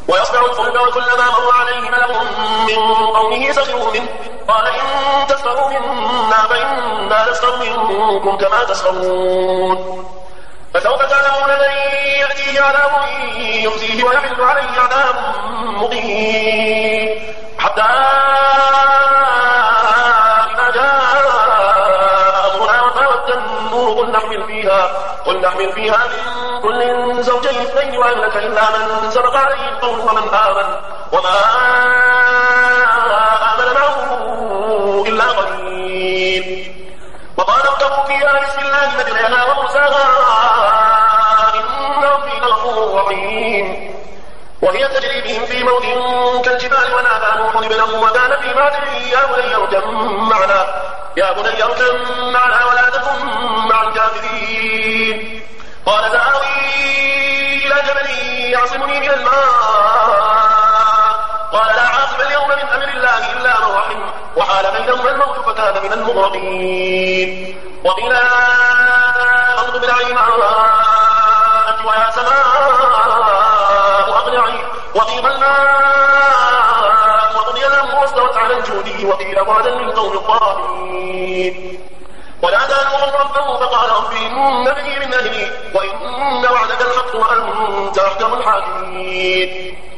ويصنع الفلك وكلما مر عليه ملأ من قومه سخروا منه قال إن تسخروا منا فإنا نسخر منكم كما تسخرون فسوف تعلمون من يأتيه عذاب يخزيه ويحل عليه عذاب مقيم حتى إذا جاء أمرنا وفارت النور قل نحمل فيها من كل زوجين اثنين وأهلك إلا من سبق عليه القول وما آمن معه إلا قليل وقال اركبوا فيها بسم الله مجريها ومرساها إن ربي لغفور رحيم وهي تجري بهم في موج كالجبال ونادى نوح ابنه وكان في معزله يا بني اركب معنا ولا تكن مع الكافرين قال سآوي إلى جبل يعصمني من الماء قال لا عاصم اليوم من أمر الله إلا من رحم وحال بينهما الموت فكان من المغرقين وقيل أرض بلعي معك ويا سماء أقلعي وغيب الماء وقضي الأمر واستوت على الجود وقيل بعدا للقوم الظالمين ونادى نوح ربه فقال رب إن ابني من أهلي وإن وعدك الحق وأنت أحكم الحاكمين